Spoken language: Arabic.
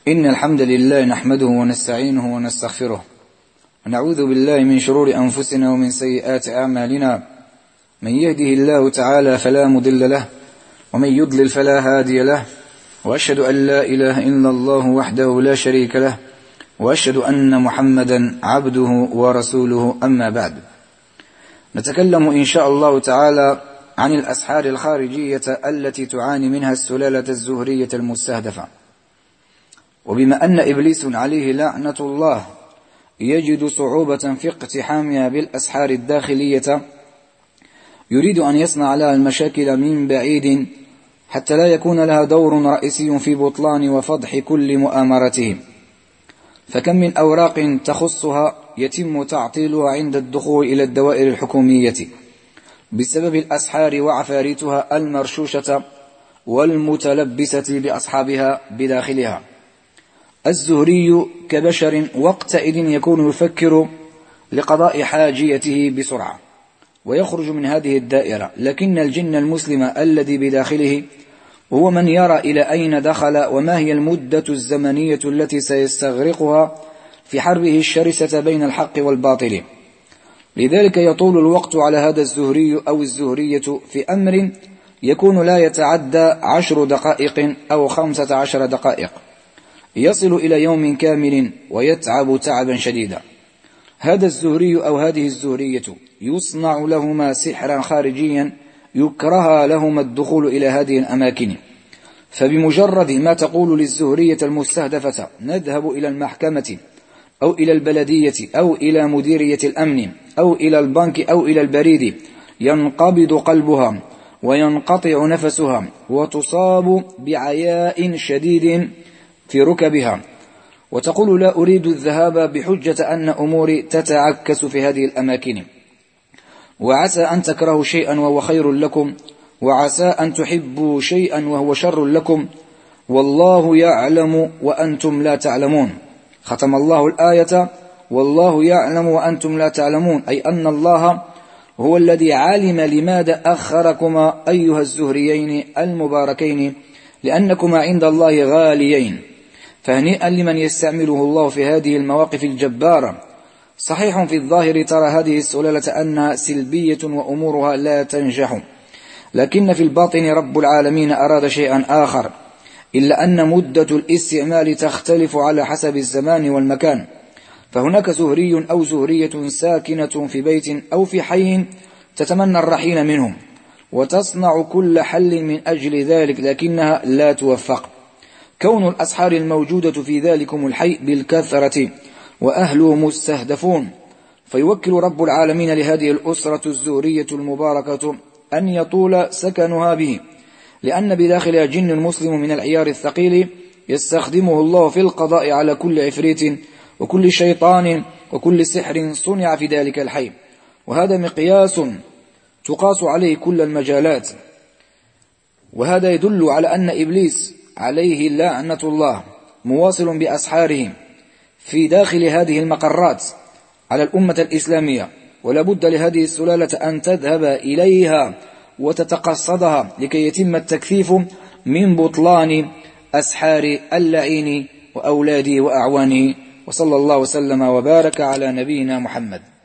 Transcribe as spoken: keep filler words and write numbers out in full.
إن الحمد لله نحمده ونستعينه ونستغفره ونعوذ بالله من شرور أنفسنا ومن سيئات أعمالنا. من يهده الله تعالى فلا مضل له ومن يضلل فلا هادي له، وأشهد أن لا إله إلا الله وحده لا شريك له، وأشهد أن محمدا عبده ورسوله. أما بعد، نتكلم إن شاء الله تعالى عن الأسحار الخارجية التي تعاني منها السلالة الزهرية المستهدفة. وبما أن إبليس عليه لعنة الله يجد صعوبة في اقتحامها بالأسحار الداخلية، يريد أن يصنع لها المشاكل من بعيد حتى لا يكون لها دور رئيسي في بطلان وفضح كل مؤامرتهم. فكم من أوراق تخصها يتم تعطيلها عند الدخول إلى الدوائر الحكومية بسبب الأسحار وعفاريتها المرشوشة والمتلبسة بأصحابها بداخلها. الزهري كبشر وقتئذ يكون يفكر لقضاء حاجيته بسرعة ويخرج من هذه الدائرة، لكن الجن المسلم الذي بداخله هو من يرى إلى أين دخل وما هي المدة الزمنية التي سيستغرقها في حربه الشرسة بين الحق والباطل. لذلك يطول الوقت على هذا الزهري أو الزهرية في أمر يكون لا يتعدى عشر دقائق أو خمسة عشر دقائق، يصل إلى يوم كامل ويتعب تعبا شديدا. هذا الزهري أو هذه الزهرية يصنع لهما سحرا خارجيا يكره لهما الدخول إلى هذه الأماكن، فبمجرد ما تقول للزهرية المستهدفة نذهب إلى المحكمة أو إلى البلدية أو إلى مديرية الأمن أو إلى البنك أو إلى البريد، ينقبض قلبها وينقطع نفسها وتصاب بعياء شديد في ركبها، وتقول لا أريد الذهاب بحجة أن أموري تتعكس في هذه الأماكن. وعسى أن تكرهوا شيئا وهو خير لكم، وعسى أن تحبوا شيئا وهو شر لكم، والله يعلم وأنتم لا تعلمون. ختم الله الآية والله يعلم وأنتم لا تعلمون، أي أن الله هو الذي علم لماذا أخركما أيها الزهريين المباركين، لأنكما عند الله غاليين. فهنيئا لمن يستعمله الله في هذه المواقف الجبارة. صحيح في الظاهر ترى هذه السلالة أنها سلبية وأمورها لا تنجح، لكن في الباطن رب العالمين أراد شيئا آخر، إلا أن مدة الاستعمال تختلف على حسب الزمان والمكان. فهناك زهري أو زهرية ساكنة في بيت أو في حي تتمنى الرحيل منهم وتصنع كل حل من أجل ذلك، لكنها لا توفق. كون الأسحار الموجودة في ذلكم الحي بالكثرة وأهله مستهدفون، فيوكل رب العالمين لهذه الأسرة الزهرية المباركة أن يطول سكنها به، لأن بداخلها جن مسلم من العيار الثقيل يستخدمه الله في القضاء على كل عفريت وكل شيطان وكل سحر صنع في ذلك الحي. وهذا مقياس تقاس عليه كل المجالات، وهذا يدل على أن إبليس عليه لعنة الله مواصل بأسحاره في داخل هذه المقرات على الأمة الإسلامية، ولا بد لهذه السلالة أن تذهب إليها وتتقصدها لكي يتم التكثيف من بطلان أسحار اللعين وأولاده وأعوانه. وصلى الله وسلم وبارك على نبينا محمد.